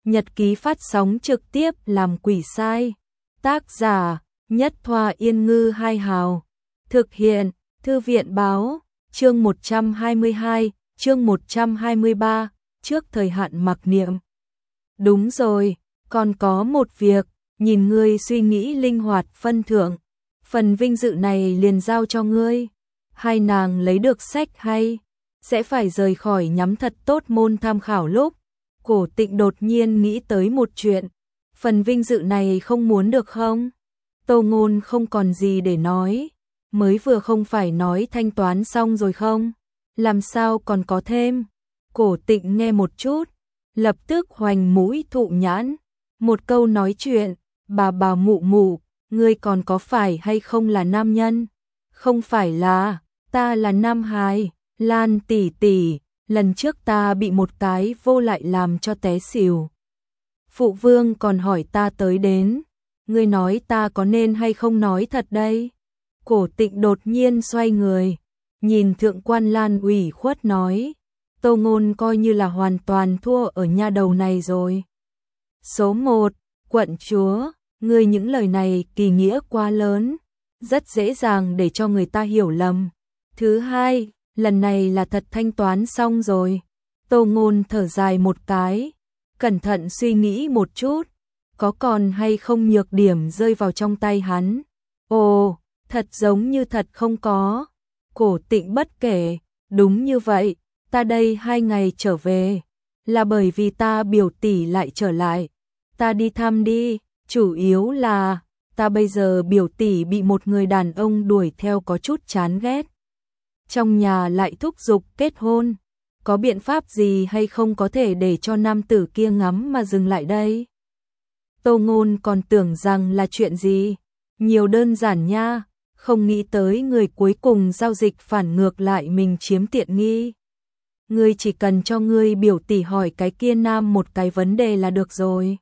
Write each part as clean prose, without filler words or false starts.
nhật ký phát sóng trực tiếp làm quỷ sai. Tác giả, Nhất Thoa Yên Ngư Hai Hào. Thực hiện, Thư viện Báo. Chương 122, chương 123, trước thời hạn mặc niệm. Đúng rồi, còn có một việc, nhìn ngươi suy nghĩ linh hoạt phân thưởng. Phần vinh dự này liền giao cho ngươi. Hai nàng lấy được sách hay, sẽ phải rời khỏi nhắm thật tốt môn tham khảo lúc. Cổ Tịnh đột nhiên nghĩ tới một chuyện. Phần vinh dự này không muốn được không? Tô Ngôn không còn gì để nói. Mới vừa không phải nói thanh toán xong rồi không? Làm sao còn có thêm? Cổ Tịnh nghe một chút, lập tức hoành mũi thụ nhãn. Một câu nói chuyện, bà mụ mụ, ngươi còn có phải hay không là nam nhân? Không phải là, ta là nam hài. Lan tỷ tỷ, lần trước ta bị một cái vô lại làm cho té xỉu. Phụ vương còn hỏi ta tới đến, ngươi nói ta có nên hay không nói thật đây? Cổ Tịnh đột nhiên xoay người, nhìn thượng quan Lan ủy khuất nói, Tô Ngôn coi như là hoàn toàn thua ở nha đầu này rồi. Số 1, quận chúa, ngươi những lời này kỳ nghĩa quá lớn, rất dễ dàng để cho người ta hiểu lầm. Thứ hai, lần này là thật thanh toán xong rồi. Tô Ngôn thở dài một cái, cẩn thận suy nghĩ một chút, có còn hay không nhược điểm rơi vào trong tay hắn. Ồ, thật giống như thật không có. Cổ Tịnh bất kể, đúng như vậy, ta đây 2 ngày trở về, là bởi vì ta biểu tỷ lại trở lại. Ta đi thăm đi, chủ yếu là, ta bây giờ biểu tỷ bị một người đàn ông đuổi theo có chút chán ghét. Trong nhà lại thúc giục kết hôn, có biện pháp gì hay không có thể để cho nam tử kia ngắm mà dừng lại đây? Tô Ngôn còn tưởng rằng là chuyện gì, nhiều đơn giản nha, không nghĩ tới người cuối cùng giao dịch phản ngược lại mình chiếm tiện nghi. Ngươi chỉ cần cho ngươi biểu tỷ hỏi cái kia nam một cái vấn đề là được rồi.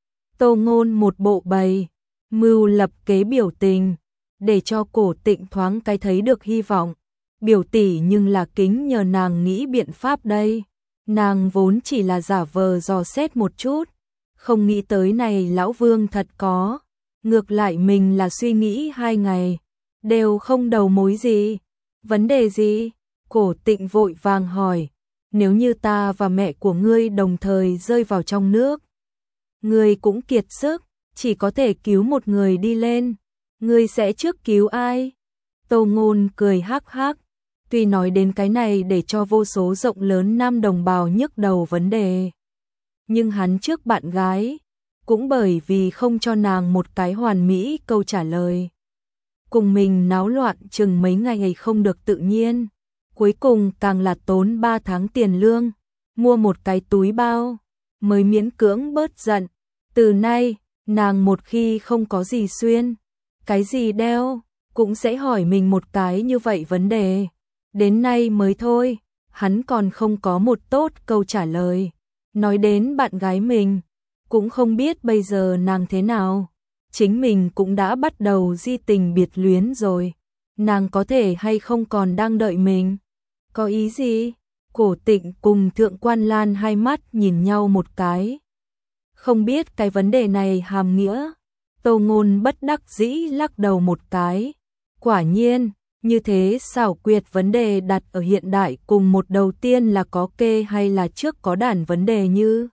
Tô Ngôn một bộ bày, mưu lập kế biểu tình, để cho Cổ Tịnh thoáng cái thấy được hy vọng. Biểu tỷ nhưng là kính nhờ nàng nghĩ biện pháp đây. Nàng vốn chỉ là giả vờ dò xét một chút, không nghĩ tới này lão vương thật có. Ngược lại mình là suy nghĩ 2 ngày, đều không đầu mối gì. Vấn đề gì? Cổ Tịnh vội vàng hỏi. Nếu như ta và mẹ của ngươi đồng thời rơi vào trong nước, ngươi cũng kiệt sức, chỉ có thể cứu một người đi lên. Ngươi sẽ trước cứu ai? Tô Ngôn cười hắc hắc. Tuy nói đến cái này để cho vô số rộng lớn nam đồng bào nhức đầu vấn đề, nhưng hắn trước bạn gái, cũng bởi vì không cho nàng một cái hoàn mỹ câu trả lời. Cùng mình náo loạn chừng mấy ngày không được tự nhiên, cuối cùng càng là tốn 3 tháng tiền lương, mua một cái túi bao, mới miễn cưỡng bớt giận. Từ nay, nàng một khi không có gì xuyên, cái gì đeo, cũng sẽ hỏi mình một cái như vậy vấn đề. Đến nay mới thôi, hắn còn không có một tốt câu trả lời. Nói đến bạn gái mình, cũng không biết bây giờ nàng thế nào. Chính mình cũng đã bắt đầu di tình biệt luyến rồi. Nàng có thể hay không còn đang đợi mình? Có ý gì? Cổ Tịnh cùng thượng quan Lan hai mắt nhìn nhau một cái. Không biết cái vấn đề này hàm nghĩa. Tô Ngôn bất đắc dĩ lắc đầu một cái. Quả nhiên, như thế xảo quyệt vấn đề đặt ở hiện đại cùng một đầu tiên là có kê hay là trước có đàn vấn đề như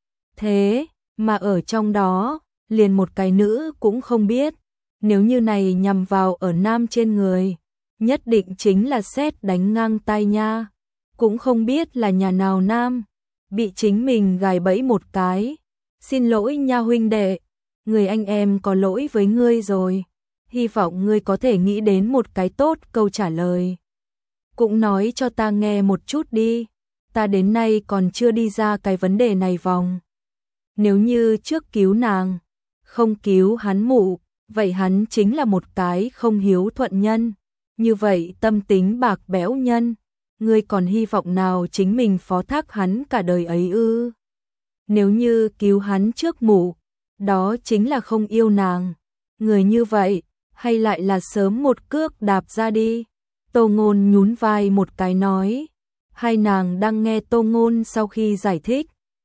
thế, mà ở trong đó, liền một cái nữ cũng không biết. Nếu như này nhằm vào ở nam trên người, nhất định chính là sét đánh ngang tai nha. Cũng không biết là nhà nào nam, bị chính mình gài bẫy một cái. Xin lỗi nha huynh đệ, người anh em có lỗi với ngươi rồi. Hy vọng ngươi có thể nghĩ đến một cái tốt câu trả lời. Cũng nói cho ta nghe một chút đi, ta đến nay còn chưa đi ra cái vấn đề này vòng. Nếu như trước cứu nàng, không cứu hắn mụ, vậy hắn chính là một cái không hiếu thuận nhân. Như vậy tâm tính bạc bẽo nhân, ngươi còn hy vọng nào chính mình phó thác hắn cả đời ấy ư? Nếu như cứu hắn trước mụ, đó chính là không yêu nàng. Người như vậy, hay lại là sớm một cước đạp ra đi. Tô Ngôn nhún vai một cái nói. Hai nàng đang nghe Tô Ngôn sau khi giải thích,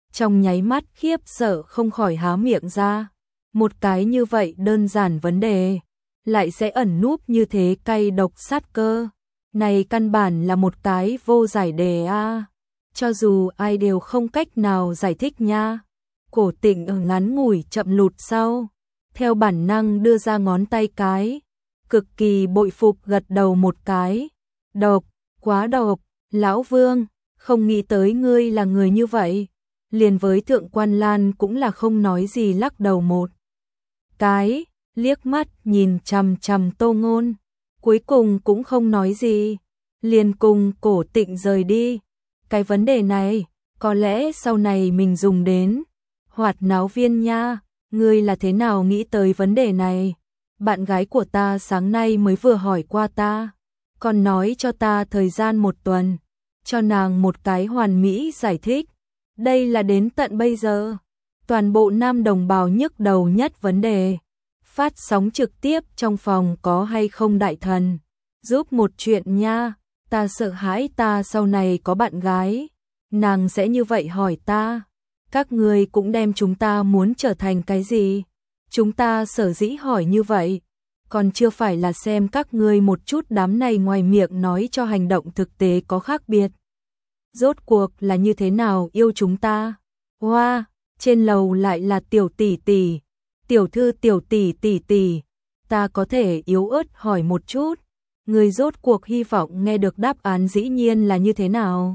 trong nháy mắt khiếp sợ không khỏi há miệng ra. Một cái như vậy đơn giản vấn đề, lại sẽ ẩn núp như thế cay độc sát cơ. Này căn bản là một cái vô giải đề a. Cho dù ai đều không cách nào giải thích nha. Cổ Tịnh ở ngắn ngủi chậm lụt sau, theo bản năng đưa ra ngón tay cái, cực kỳ bội phục gật đầu một cái. Độc, quá độc, lão Vương, không nghĩ tới ngươi là người như vậy. Liền với Thượng Quan Lan cũng là không nói gì lắc đầu một cái, liếc mắt nhìn chằm chằm Tô Ngôn, cuối cùng cũng không nói gì, liền cùng Cổ Tịnh rời đi. Cái vấn đề này, có lẽ sau này mình dùng đến. Hoạt náo viên nha, ngươi là thế nào nghĩ tới vấn đề này? Bạn gái của ta sáng nay mới vừa hỏi qua ta, còn nói cho ta thời gian 1 tuần, cho nàng một cái hoàn mỹ giải thích. Đây là đến tận bây giờ, toàn bộ nam đồng bào nhức đầu nhất vấn đề. Phát sóng trực tiếp trong phòng có hay không đại thần? Giúp một chuyện nha, ta sợ hãi ta sau này có bạn gái, nàng sẽ như vậy hỏi ta. Các ngươi cũng đem chúng ta muốn trở thành cái gì? Chúng ta sở dĩ hỏi như vậy, còn chưa phải là xem các ngươi một chút đám này ngoài miệng nói cho hành động thực tế có khác biệt. Rốt cuộc là như thế nào yêu chúng ta? Hoa, trên lầu lại là tiểu tỷ tỷ, tiểu thư tiểu tỷ tỷ tỷ, ta có thể yếu ớt hỏi một chút, người rốt cuộc hy vọng nghe được đáp án dĩ nhiên là như thế nào?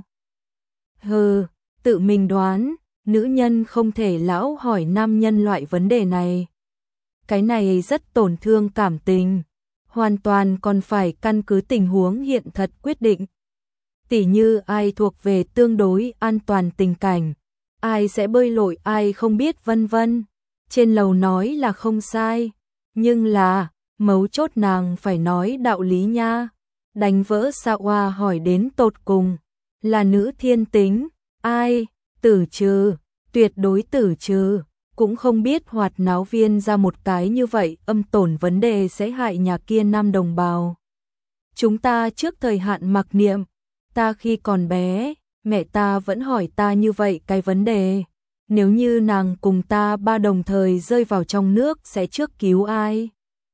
Hừ, tự mình đoán, nữ nhân không thể lão hỏi nam nhân loại vấn đề này. Cái này rất tổn thương cảm tình, hoàn toàn còn phải căn cứ tình huống hiện thật quyết định. Tỉ như ai thuộc về tương đối an toàn tình cảnh, ai sẽ bơi lội ai không biết vân vân. Trên lầu nói là không sai, nhưng là, mấu chốt nàng phải nói đạo lý nha. Đánh vỡ Sa Hoa hỏi đến tột cùng, là nữ thiên tính, ai, tử trừ, tuyệt đối tử trừ. Cũng không biết Hoạt náo viên ra một cái như vậy âm tổn vấn đề sẽ hại nhà kia nam đồng bào. Chúng ta trước thời hạn mặc niệm, ta khi còn bé, mẹ ta vẫn hỏi ta như vậy cái vấn đề. Nếu như nàng cùng ta ba đồng thời rơi vào trong nước sẽ trước cứu ai?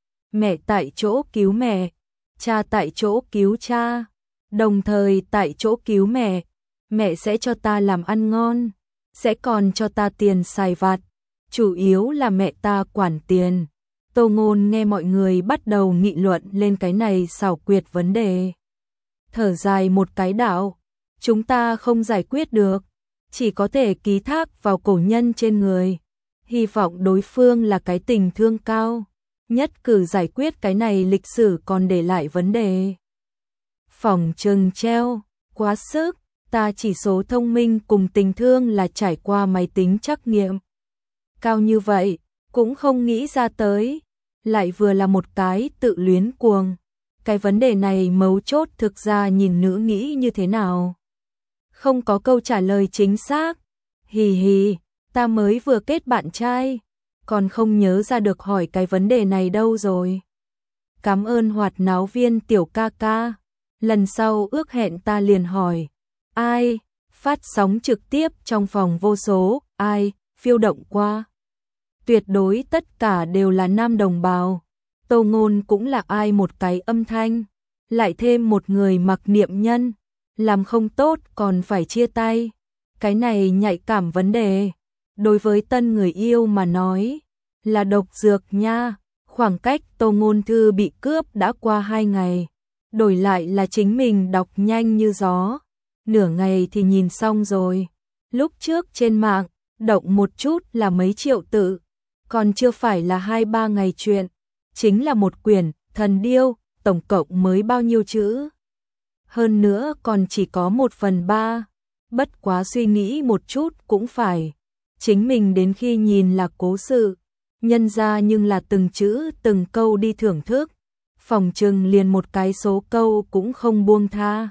Mẹ tại chỗ cứu mẹ, cha tại chỗ cứu cha, đồng thời tại chỗ cứu mẹ. Mẹ sẽ cho ta làm ăn ngon, sẽ còn cho ta tiền xài vặt. Chủ yếu là mẹ ta quản tiền. Tô Ngôn nghe mọi người bắt đầu nghị luận lên cái này xảo quyệt vấn đề. Thở dài một cái đạo, chúng ta không giải quyết được, chỉ có thể ký thác vào cổ nhân trên người. Hy vọng đối phương là cái tình thương cao, nhất cử giải quyết cái này lịch sử còn để lại vấn đề. Phỏng chừng treo, quá sức, ta chỉ số thông minh cùng tình thương là trải qua máy tính trắc nghiệm. Cao như vậy, cũng không nghĩ ra tới, lại vừa là một cái tự luyến cuồng. Cái vấn đề này mấu chốt thực ra nhìn nữ nghĩ như thế nào? Không có câu trả lời chính xác. Hì hì, ta mới vừa kết bạn trai, còn không nhớ ra được hỏi cái vấn đề này đâu rồi. Cảm ơn Hoạt náo viên tiểu ca ca, lần sau ước hẹn ta liền hỏi. Ai, phát sóng trực tiếp trong phòng vô số, ai, phiêu động qua. Tuyệt đối tất cả đều là nam đồng bào. Tô Ngôn cũng là ai một cái âm thanh, lại thêm một người mặc niệm nhân, làm không tốt còn phải chia tay. Cái này nhạy cảm vấn đề, đối với tân người yêu mà nói, là độc dược nha. Khoảng cách Tô Ngôn thư bị cướp đã qua 2 ngày, đổi lại là chính mình đọc nhanh như gió, nửa ngày thì nhìn xong rồi. Lúc trước trên mạng, động một chút là mấy triệu tự, còn chưa phải là 2-3 ngày chuyện. Chính là một quyển, Thần Điêu, tổng cộng mới bao nhiêu chữ? Hơn nữa còn chỉ có 1/3. Bất quá suy nghĩ một chút cũng phải. Chính mình đến khi nhìn là cố sự, nhân ra nhưng là từng chữ từng câu đi thưởng thức. Phòng trừng liền một cái số câu cũng không buông tha.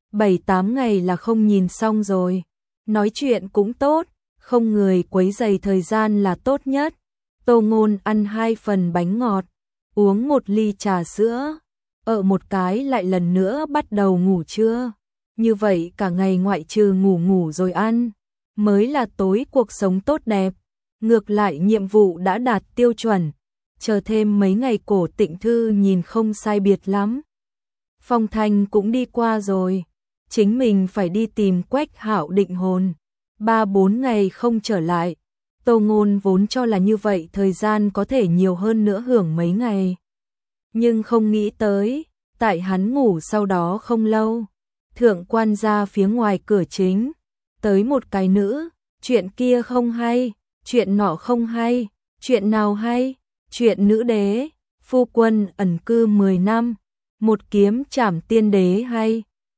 7-8 ngày là không nhìn xong rồi. Nói chuyện cũng tốt, không người quấy rầy thời gian là tốt nhất. Tô Ngôn ăn 2 phần bánh ngọt, uống 1 ly trà sữa, ở một cái lại lần nữa bắt đầu ngủ trưa. Như vậy cả ngày ngoại trừ ngủ rồi ăn, mới là tối cuộc sống tốt đẹp. Ngược lại nhiệm vụ đã đạt tiêu chuẩn, chờ thêm mấy ngày Cổ Tịnh Thư nhìn không sai biệt lắm. Phong Thanh cũng đi qua rồi, chính mình phải đi tìm Quách Hạo định hồn. 3-4 ngày không trở lại, Tô Ngôn vốn cho là như vậy thời gian có thể nhiều hơn nữa hưởng mấy ngày. Nhưng không nghĩ tới, tại hắn ngủ sau đó không lâu, thượng quan ra phía ngoài cửa chính, tới một cái nữ, chuyện kia không hay, chuyện nọ không hay, chuyện nào hay, chuyện nữ đế, phu quân ẩn cư 10 năm, một kiếm trảm tiên đế hay.